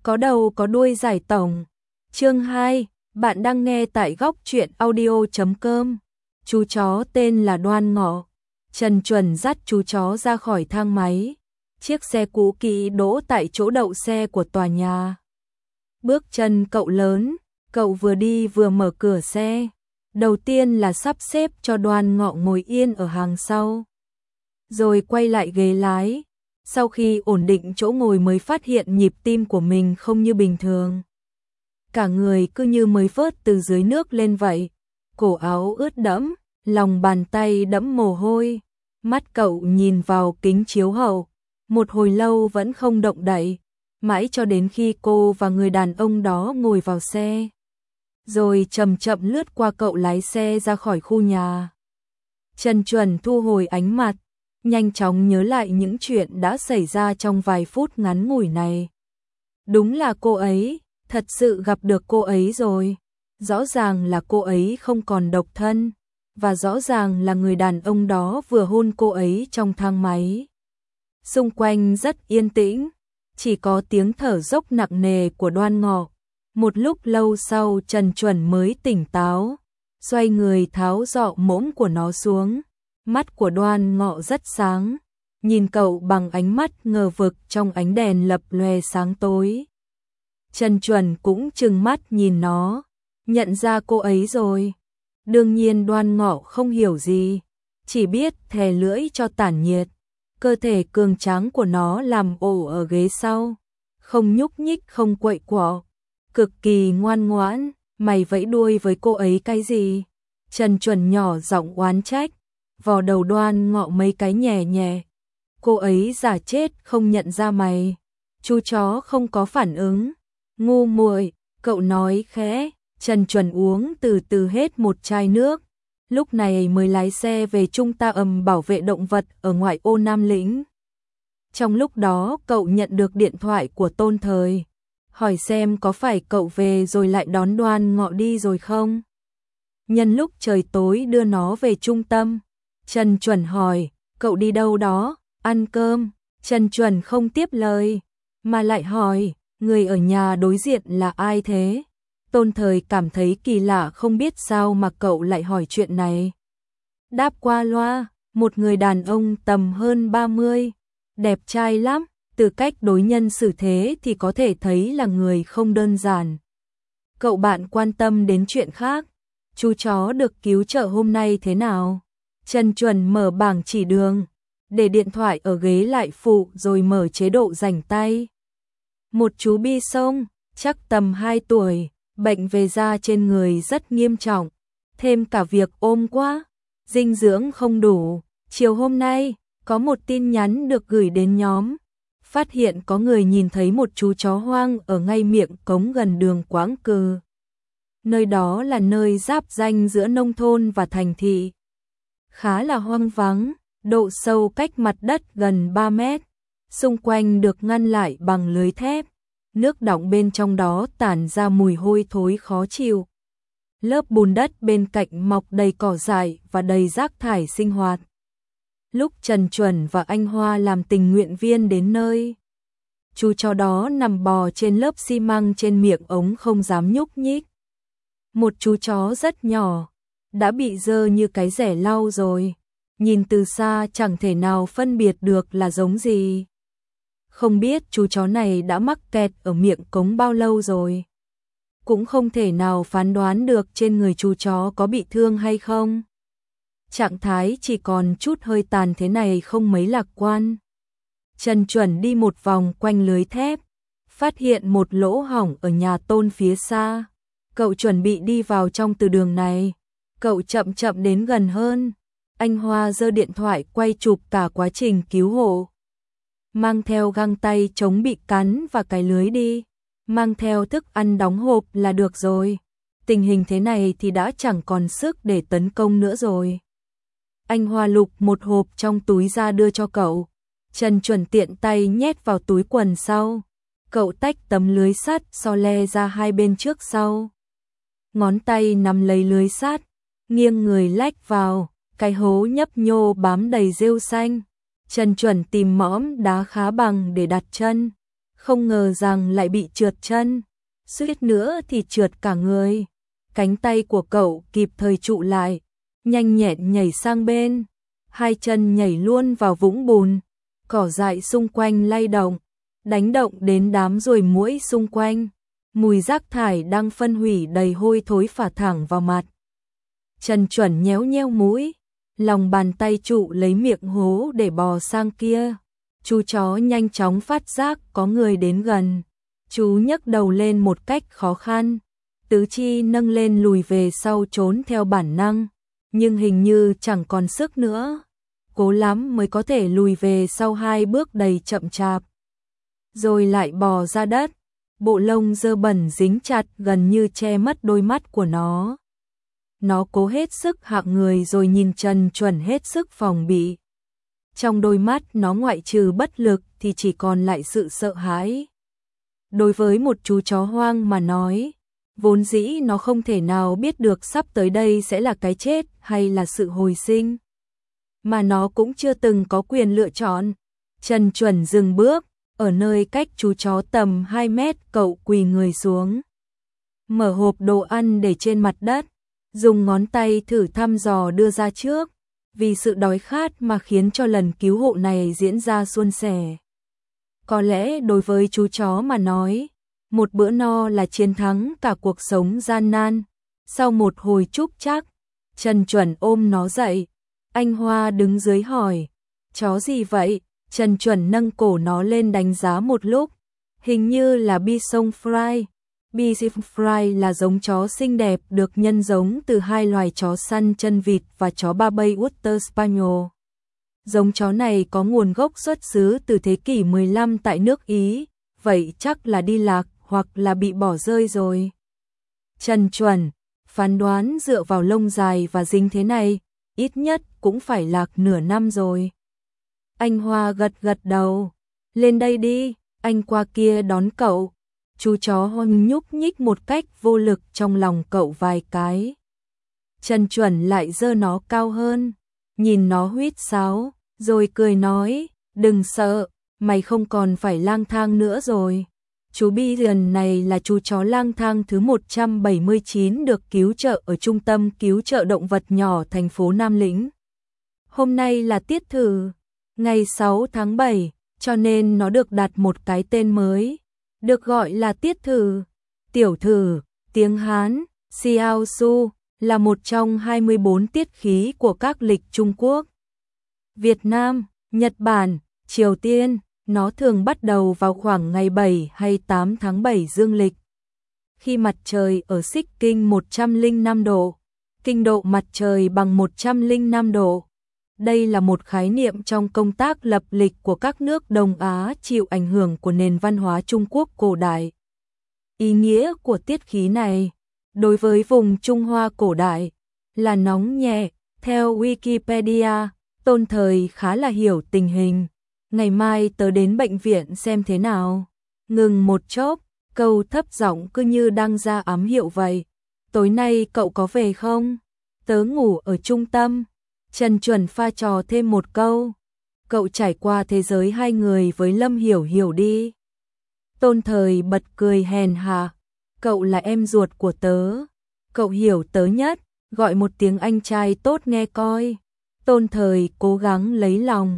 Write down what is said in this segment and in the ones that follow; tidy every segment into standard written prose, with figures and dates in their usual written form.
Có đầu có đuôi giải tổng. Chương 2, bạn đang nghe tại góc truyện audio.com. Chú chó tên là Đoan Ngọ. Trần Chuẩn dắt chú chó ra khỏi thang máy. Chiếc xe cũ kỹ đỗ tại chỗ đậu xe của tòa nhà. Bước chân cậu lớn, cậu vừa đi vừa mở cửa xe. Đầu tiên là sắp xếp cho Đoan Ngọ ngồi yên ở hàng sau. Rồi quay lại ghế lái. Sau khi ổn định chỗ ngồi mới phát hiện nhịp tim của mình không như bình thường. Cả người cứ như mới vớt từ dưới nước lên vậy. Cổ áo ướt đẫm, lòng bàn tay đẫm mồ hôi. Mắt cậu nhìn vào kính chiếu hậu. Một hồi lâu vẫn không động đậy. Mãi cho đến khi cô và người đàn ông đó ngồi vào xe. Rồi chậm chậm lướt qua cậu lái xe ra khỏi khu nhà. Trần Chuẩn thu hồi ánh mặt. Nhanh chóng nhớ lại những chuyện đã xảy ra trong vài phút ngắn ngủi này. Đúng là cô ấy, thật sự gặp được cô ấy rồi. Rõ ràng là cô ấy không còn độc thân. Và rõ ràng là người đàn ông đó vừa hôn cô ấy trong thang máy. Xung quanh rất yên tĩnh, chỉ có tiếng thở dốc nặng nề của Đoan Ngọ. Một lúc lâu sau Trần Chuẩn mới tỉnh táo, xoay người tháo rọ mõm của nó xuống. Mắt của Đoan Ngọ rất sáng, nhìn cậu bằng ánh mắt ngờ vực trong ánh đèn lập lòe sáng tối. Trần Chuẩn cũng trừng mắt nhìn nó, nhận ra cô ấy rồi. Đương nhiên Đoan Ngọ không hiểu gì, chỉ biết thè lưỡi cho tản nhiệt. Cơ thể cường tráng của nó làm ổ ở ghế sau, không nhúc nhích không quậy quọ, cực kỳ ngoan ngoãn. Mày vẫy đuôi với cô ấy cái gì? Trần Chuẩn nhỏ giọng oán trách, vò đầu Đoan Ngọ mấy cái nhẹ nhẹ. Cô ấy giả chết không nhận ra mày. Chú chó không có phản ứng. Ngu muội, cậu nói khẽ. Trần Chuẩn uống từ từ hết một chai nước. Lúc này mới lái xe về trung tâm bảo vệ động vật ở ngoại ô Nam Lĩnh. Trong lúc đó cậu nhận được điện thoại của Tôn Thời, hỏi xem có phải cậu về rồi lại đón Đoan Ngọ đi rồi không. Nhân lúc trời tối đưa nó về trung tâm. Trần Chuẩn hỏi, cậu đi đâu đó, ăn cơm. Trần Chuẩn không tiếp lời, mà lại hỏi, người ở nhà đối diện là ai thế? Tôn Thời cảm thấy kỳ lạ, không biết sao mà cậu lại hỏi chuyện này. Đáp qua loa, một người đàn ông tầm hơn 30, đẹp trai lắm, từ cách đối nhân xử thế thì có thể thấy là người không đơn giản. Cậu bạn quan tâm đến chuyện khác, chú chó được cứu trợ hôm nay thế nào? Trần Chuẩn mở bảng chỉ đường, để điện thoại ở ghế lại phụ rồi mở chế độ rảnh tay. Một chú bi sông, chắc tầm 2 tuổi, bệnh về da trên người rất nghiêm trọng, thêm cả việc ôm quá, dinh dưỡng không đủ. Chiều hôm nay, có một tin nhắn được gửi đến nhóm, phát hiện có người nhìn thấy một chú chó hoang ở ngay miệng cống gần đường Quảng Cừ. Nơi đó là nơi giáp ranh giữa nông thôn và thành thị. Khá là hoang vắng, độ sâu cách mặt đất gần 3 mét, xung quanh được ngăn lại bằng lưới thép. Nước đọng bên trong đó tản ra mùi hôi thối khó chịu. Lớp bùn đất bên cạnh mọc đầy cỏ dại và đầy rác thải sinh hoạt. Lúc Trần Chuẩn và anh Hoa làm tình nguyện viên đến nơi, chú chó đó nằm bò trên lớp xi măng trên miệng ống không dám nhúc nhích. Một chú chó rất nhỏ, đã bị dơ như cái rẻ lau rồi, nhìn từ xa chẳng thể nào phân biệt được là giống gì. Không biết chú chó này đã mắc kẹt ở miệng cống bao lâu rồi. Cũng không thể nào phán đoán được trên người chú chó có bị thương hay không. Trạng thái chỉ còn chút hơi tàn thế này không mấy lạc quan. Trần Chuẩn đi một vòng quanh lưới thép, phát hiện một lỗ hổng ở nhà Tôn phía xa. Cậu chuẩn bị đi vào trong từ đường này. Cậu chậm chậm đến gần hơn. Anh Hoa giơ điện thoại quay chụp cả quá trình cứu hộ. Mang theo găng tay chống bị cắn và cái lưới đi. Mang theo thức ăn đóng hộp là được rồi. Tình hình thế này thì đã chẳng còn sức để tấn công nữa rồi. Anh Hoa lục một hộp trong túi ra đưa cho cậu. Trần Chuẩn tiện tay nhét vào túi quần sau. Cậu tách tấm lưới sắt so le ra hai bên trước sau. Ngón tay nắm lấy lưới sắt, nghiêng người lách vào, cái hố nhấp nhô bám đầy rêu xanh. Trần Chuẩn tìm mõm đá khá bằng để đặt chân. không ngờ rằng lại bị trượt chân, suýt nữa thì trượt cả người. Cánh tay của cậu kịp thời trụ lại, nhanh nhẹn nhảy sang bên, hai chân nhảy luôn vào vũng bùn, cỏ dại xung quanh lay động, đánh động đến đám ruồi muỗi xung quanh. Mùi rác thải đang phân hủy đầy hôi thối phả thẳng vào mặt. Trần Chuẩn nhéo nheo mũi, lòng bàn tay trụ lấy miệng hố để bò sang kia. Chú chó nhanh chóng phát giác có người đến gần. Chú nhấc đầu lên một cách khó khăn, tứ chi nâng lên lùi về sau trốn theo bản năng, nhưng hình như chẳng còn sức nữa. Cố lắm mới có thể lùi về sau 2 bước đầy chậm chạp. Rồi lại bò ra đất, bộ lông dơ bẩn dính chặt gần như che mất đôi mắt của nó. Nó cố hết sức hạ người rồi nhìn Trần Chuẩn hết sức phòng bị. Trong đôi mắt nó ngoại trừ bất lực thì chỉ còn lại sự sợ hãi. Đối với một chú chó hoang mà nói, vốn dĩ nó không thể nào biết được sắp tới đây sẽ là cái chết hay là sự hồi sinh. Mà nó cũng chưa từng có quyền lựa chọn. Trần Chuẩn dừng bước, ở nơi cách chú chó tầm 2 mét cậu quỳ người xuống. Mở hộp đồ ăn để trên mặt đất, dùng ngón tay thử thăm dò đưa ra trước, vì sự đói khát mà khiến cho lần cứu hộ này diễn ra suôn sẻ. Có lẽ đối với chú chó mà nói, một bữa no là chiến thắng cả cuộc sống gian nan. Sau một hồi trúc trắc, Trần Chuẩn ôm nó dậy. Anh Hoa đứng dưới hỏi, chó gì vậy? Trần Chuẩn nâng cổ nó lên đánh giá một lúc, hình như là Bichon Frise. Bichon Frise là giống chó xinh đẹp được nhân giống từ 2 loài chó săn chân vịt và chó Ba Bay Water Spaniel. Giống chó này có nguồn gốc xuất xứ từ thế kỷ 15 tại nước Ý, vậy chắc là đi lạc hoặc là bị bỏ rơi rồi. Trần Chuẩn phán đoán dựa vào lông dài và dính thế này, ít nhất cũng phải lạc nửa năm rồi. Anh Hoa gật gật đầu, lên đây đi, anh qua kia đón cậu. Chú chó hoang nhúc nhích một cách vô lực trong lòng cậu vài cái. Trần Chuẩn lại giơ nó cao hơn, nhìn nó huýt sáo, rồi cười nói, đừng sợ, mày không còn phải lang thang nữa rồi. Chú Bichon này là chú chó lang thang thứ 179 được cứu trợ ở trung tâm cứu trợ động vật nhỏ thành phố Nam Lĩnh. Hôm nay là tiết thử, ngày 6 tháng 7, cho nên nó được đặt một cái tên mới, được gọi là tiết thử. Tiểu thử, tiếng Hán, Xiao Su, là một trong 24 tiết khí của các lịch Trung Quốc, Việt Nam, Nhật Bản, Triều Tiên. Nó thường bắt đầu vào khoảng ngày 7 hay 8 tháng 7 dương lịch, khi mặt trời ở xích kinh 105 độ, kinh độ mặt trời bằng 105 độ. Đây là một khái niệm trong công tác lập lịch của các nước Đông Á chịu ảnh hưởng của nền văn hóa Trung Quốc cổ đại. Ý nghĩa của tiết khí này, đối với vùng Trung Hoa cổ đại, là nóng nhẹ. Theo Wikipedia, Tôn Thời khá là hiểu tình hình. Ngày mai tớ đến bệnh viện xem thế nào. Ngừng một chốc, câu thấp giọng cứ như đang ra ám hiệu vậy. Tối nay cậu có về không? Tớ ngủ ở trung tâm. Trần Chuẩn pha trò thêm một câu. Cậu trải qua thế giới hai người với Lâm Hiểu Hiểu đi. Tôn Thời bật cười hèn hạ. Cậu là em ruột của tớ. Cậu hiểu tớ nhất, gọi một tiếng anh trai tốt nghe coi. Tôn Thời cố gắng lấy lòng.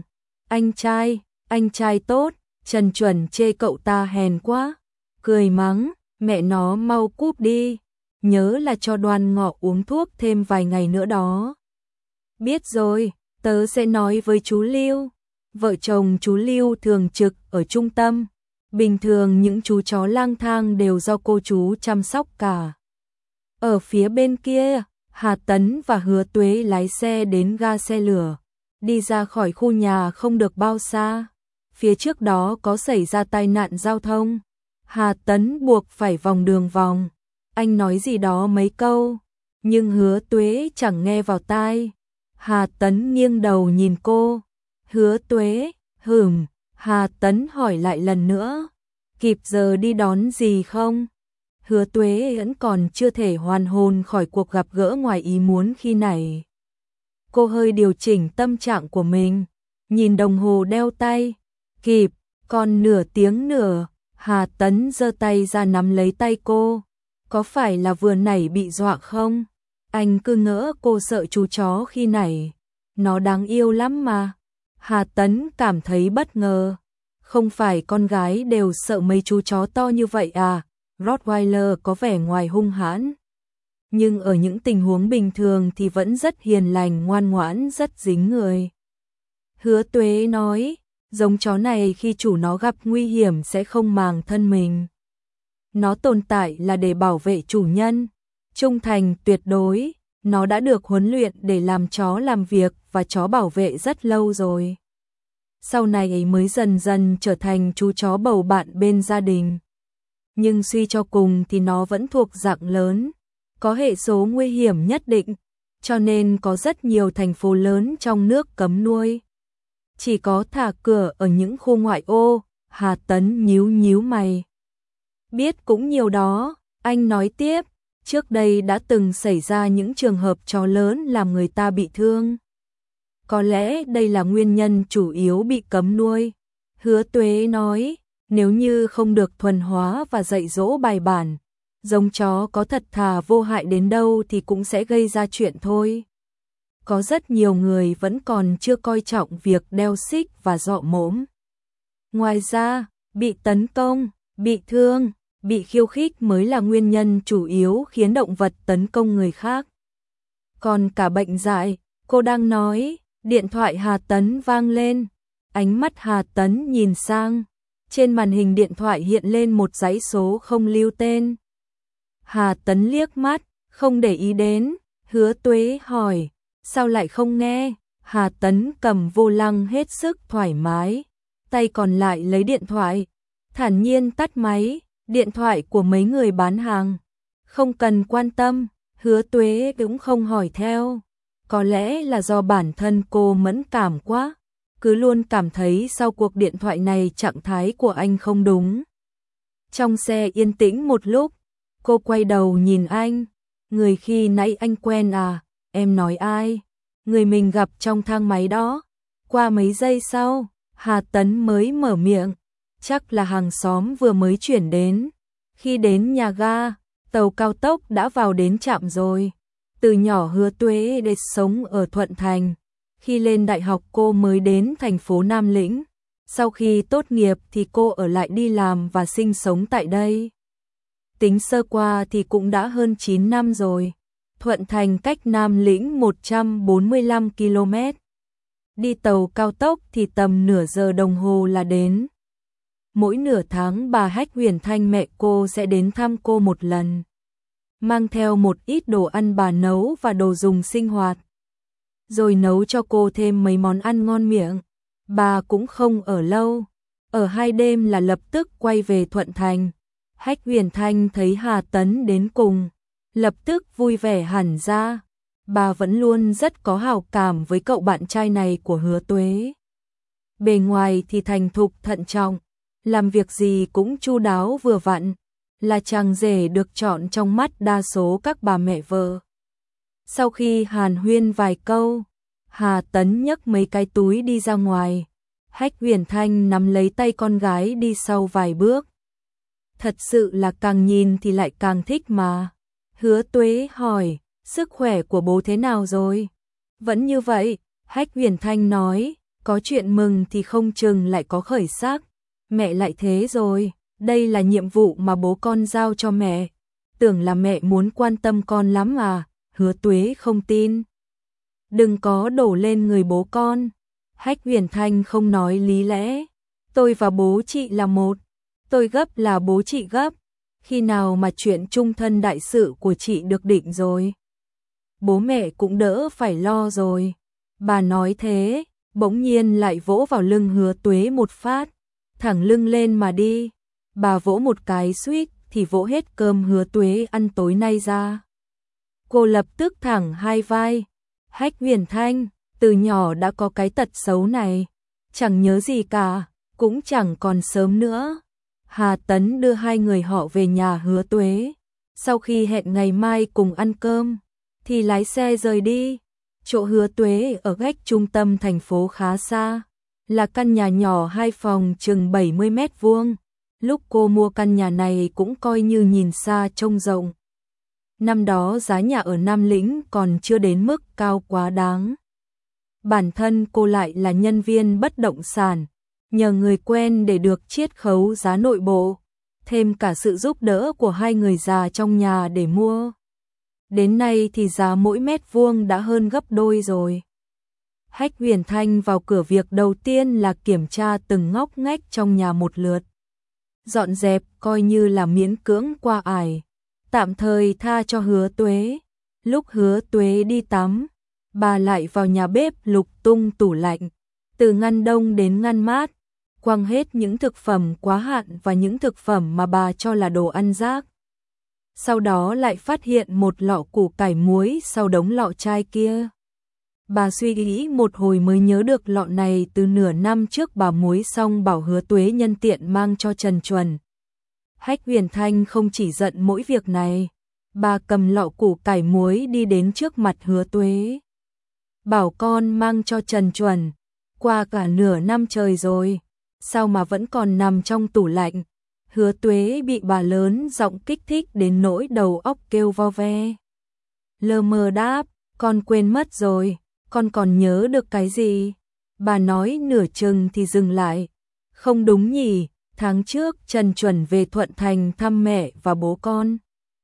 Anh trai tốt. Trần Chuẩn chê cậu ta hèn quá, cười mắng, mẹ nó mau cúp đi, nhớ là cho Đoan Ngọ uống thuốc thêm vài ngày nữa đó. Biết rồi, tớ sẽ nói với chú Lưu. Vợ chồng chú Lưu thường trực ở trung tâm, bình thường những chú chó lang thang đều do cô chú chăm sóc cả. Ở phía bên kia, Hà Tấn và Hứa Tuế lái xe đến ga xe lửa, đi ra khỏi khu nhà không được bao xa. Phía trước đó có xảy ra tai nạn giao thông, Hà Tấn buộc phải vòng đường vòng. Anh nói gì đó mấy câu, nhưng Hứa Tuế chẳng nghe vào tai. Hà Tấn nghiêng đầu nhìn cô. Hứa Tuế, Hà Tấn hỏi lại lần nữa. Kịp giờ đi đón gì không? Hứa Tuế vẫn còn chưa thể hoàn hồn khỏi cuộc gặp gỡ ngoài ý muốn khi này. Cô hơi điều chỉnh tâm trạng của mình, nhìn đồng hồ đeo tay. Kịp, còn nửa tiếng nữa. Hà Tấn giơ tay ra nắm lấy tay cô. Có phải là vừa nãy bị dọa không? Anh cứ ngỡ cô sợ chú chó khi nãy. Nó đáng yêu lắm mà. Hà Tấn cảm thấy bất ngờ. Không phải con gái đều sợ mấy chú chó to như vậy à? Rottweiler có vẻ ngoài hung hãn, nhưng ở những tình huống bình thường thì vẫn rất hiền lành, ngoan ngoãn, rất dính người. Hứa Tuế nói, giống chó này khi chủ nó gặp nguy hiểm sẽ không màng thân mình. Nó tồn tại là để bảo vệ chủ nhân, trung thành tuyệt đối. Nó đã được huấn luyện để làm chó làm việc và chó bảo vệ rất lâu rồi. Sau này ấy mới dần dần trở thành chú chó bầu bạn bên gia đình. Nhưng suy cho cùng thì nó vẫn thuộc dạng lớn, có hệ số nguy hiểm nhất định, cho nên có rất nhiều thành phố lớn trong nước cấm nuôi. Chỉ có thả cửa ở những khu ngoại ô. Hà Tấn nhíu nhíu mày. Biết cũng nhiều đó, anh nói tiếp, trước đây đã từng xảy ra những trường hợp chó lớn làm người ta bị thương. Có lẽ đây là nguyên nhân chủ yếu bị cấm nuôi. Hứa Tuế nói, nếu như không được thuần hóa và dạy dỗ bài bản, giống chó có thật thà vô hại đến đâu thì cũng sẽ gây ra chuyện thôi. Có rất nhiều người vẫn còn chưa coi trọng việc đeo xích và dọ mõm. Ngoài ra, bị tấn công, bị thương, bị khiêu khích mới là nguyên nhân chủ yếu khiến động vật tấn công người khác. Còn cả bệnh dại, cô đang nói, điện thoại Hà Tấn vang lên. Ánh mắt Hà Tấn nhìn sang, trên màn hình điện thoại hiện lên một dãy số không lưu tên. Hà Tấn liếc mắt, không để ý đến. Hứa Tuế hỏi, sao lại không nghe? Hà Tấn cầm vô lăng hết sức thoải mái, tay còn lại lấy điện thoại, thản nhiên tắt máy. Điện thoại của mấy người bán hàng, không cần quan tâm. Hứa Tuế cũng không hỏi theo. Có lẽ là do bản thân cô mẫn cảm quá, cứ luôn cảm thấy sau cuộc điện thoại này trạng thái của anh không đúng. Trong xe yên tĩnh một lúc, cô quay đầu nhìn anh. Người khi nãy anh quen à? Em nói ai? Người mình gặp trong thang máy đó. Qua mấy giây sau, Hà Tấn mới mở miệng. Chắc là hàng xóm vừa mới chuyển đến. Khi đến nhà ga, tàu cao tốc đã vào đến trạm rồi. Từ nhỏ Hứa Tuế để sống ở Thuận Thành. Khi lên đại học cô mới đến thành phố Nam Lĩnh. Sau khi tốt nghiệp thì cô ở lại đi làm và sinh sống tại đây. Tính sơ qua thì cũng đã hơn 9 năm rồi. Thuận Thành cách Nam Lĩnh 145 km. Đi tàu cao tốc thì tầm nửa giờ đồng hồ là đến. Mỗi nửa tháng bà Hách Huyền Thanh mẹ cô sẽ đến thăm cô một lần. Mang theo một ít đồ ăn bà nấu và đồ dùng sinh hoạt. Rồi nấu cho cô thêm mấy món ăn ngon miệng. Bà cũng không ở lâu. Ở 2 đêm là lập tức quay về Thuận Thành. Hách Huyền Thanh thấy Hà Tấn đến cùng, lập tức vui vẻ hẳn ra. Bà vẫn luôn rất có hảo cảm với cậu bạn trai này của Hứa Tuế. Bề ngoài thì thành thục thận trọng, làm việc gì cũng chu đáo vừa vặn, là chàng rể được chọn trong mắt đa số các bà mẹ vợ. Sau khi hàn huyên vài câu, Hà Tấn nhấc mấy cái túi đi ra ngoài. Hách Huyền Thanh nắm lấy tay con gái đi sau vài bước. Thật sự là càng nhìn thì lại càng thích mà. Hứa Tuế hỏi, sức khỏe của bố thế nào rồi? Vẫn như vậy, Hách Huyền Thanh nói, có chuyện mừng thì không chừng lại có khởi sắc. Mẹ lại thế rồi, đây là nhiệm vụ mà bố con giao cho mẹ. Tưởng là mẹ muốn quan tâm con lắm à? Hứa Tuế không tin. Đừng có đổ lên người bố con. Hách Huyền Thanh không nói lý lẽ. Tôi và bố chị là một. Tôi gấp là bố chị gấp. Khi nào mà chuyện chung thân đại sự của chị được định rồi? Bố mẹ cũng đỡ phải lo rồi. Bà nói thế, bỗng nhiên lại vỗ vào lưng Hứa Tuế một phát. Thẳng lưng lên mà đi. Bà vỗ một cái suýt thì vỗ hết cơm Hứa Tuế ăn tối nay ra. Cô lập tức thẳng hai vai. Hách Huyền Thanh, từ nhỏ đã có cái tật xấu này. Chẳng nhớ gì cả, cũng chẳng còn sớm nữa. Hà Tấn đưa hai người họ về nhà Hứa Tuế. Sau khi hẹn ngày mai cùng ăn cơm, thì lái xe rời đi. Chỗ Hứa Tuế ở cách trung tâm thành phố khá xa. Là căn nhà nhỏ 2 phòng chừng 70 mét vuông. lúc cô mua căn nhà này cũng coi như nhìn xa trông rộng. Năm đó giá nhà ở Nam Lĩnh còn chưa đến mức cao quá đáng. Bản thân cô lại là nhân viên bất động sản, nhờ người quen để được chiết khấu giá nội bộ, thêm cả sự giúp đỡ của hai người già trong nhà để mua. Đến nay thì giá mỗi mét vuông đã hơn gấp đôi rồi. Hách Huyền Thanh vào cửa việc đầu tiên là kiểm tra từng ngóc ngách trong nhà một lượt. Dọn dẹp coi như là miễn cưỡng qua ải, tạm thời tha cho Hứa Tuế. Lúc Hứa Tuế đi tắm, bà lại vào nhà bếp lục tung tủ lạnh, từ ngăn đông đến ngăn mát, quăng hết những thực phẩm quá hạn và những thực phẩm mà bà cho là đồ ăn rác. Sau đó lại phát hiện một lọ củ cải muối sau đống lọ chai kia. Bà suy nghĩ một hồi mới nhớ được lọ này từ nửa năm trước bà muối xong bảo Hứa Tuế nhân tiện mang cho Trần Chuẩn. Hách Huyền Thanh không chỉ giận mỗi việc này, bà cầm lọ củ cải muối đi đến trước mặt Hứa Tuế. Bảo con mang cho Trần Chuẩn, qua cả nửa năm trời rồi, sao mà vẫn còn nằm trong tủ lạnh. Hứa Tuế bị bà lớn giọng kích thích đến nỗi đầu óc kêu vo ve. Lơ mơ đáp, con quên mất rồi, con còn nhớ được cái gì? Bà nói nửa chừng thì dừng lại. Không đúng nhỉ, tháng trước Trần Chuẩn về Thuận Thành thăm mẹ và bố con.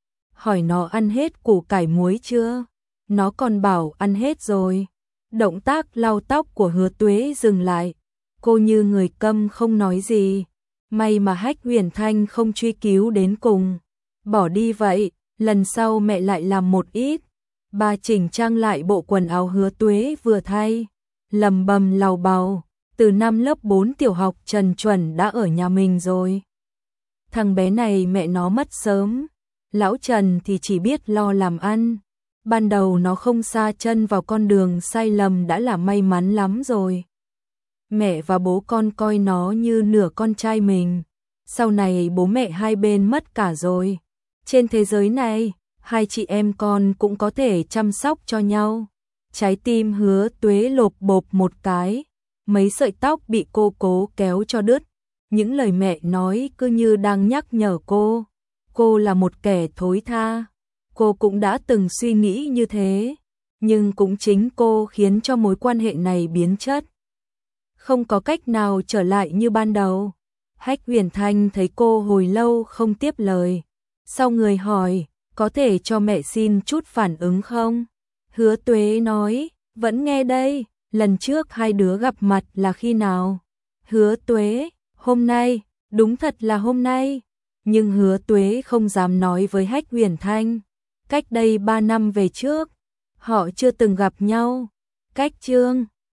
Hỏi nó ăn hết củ cải muối chưa? Nó còn bảo ăn hết rồi. Động tác lau tóc của Hứa Tuế dừng lại. Cô như người câm không nói gì. May mà Hách Huyền Thanh không truy cứu đến cùng. Bỏ đi vậy, lần sau mẹ lại làm một ít. Bà chỉnh trang lại bộ quần áo Hứa Tuế vừa thay, lầm bầm lầu bầu, từ năm lớp 4 tiểu học Trần Chuẩn đã ở nhà mình rồi. Thằng bé này mẹ nó mất sớm, lão Trần thì chỉ biết lo làm ăn. Ban đầu nó không sa chân vào con đường sai lầm đã là may mắn lắm rồi. Mẹ và bố con coi nó như nửa con trai mình. Sau này bố mẹ hai bên mất cả rồi. Trên thế giới này, hai chị em con cũng có thể chăm sóc cho nhau. Trái tim Hứa Tuế lộp bộp một cái, mấy sợi tóc bị cô cố kéo cho đứt. Những lời mẹ nói cứ như đang nhắc nhở cô là một kẻ thối tha. Cô cũng đã từng suy nghĩ như thế, nhưng cũng chính cô khiến cho mối quan hệ này biến chất. Không có cách nào trở lại như ban đầu. Hách Huyền Thanh thấy cô hồi lâu không tiếp lời. Sau người hỏi, có thể cho mẹ xin chút phản ứng không? Hứa Tuế nói, vẫn nghe đây, lần trước hai đứa gặp mặt là khi nào? Hứa Tuế, hôm nay, đúng thật là hôm nay. Nhưng Hứa Tuế không dám nói với Hách Huyền Thanh. Cách đây 3 năm về trước, họ chưa từng gặp nhau. Cách chương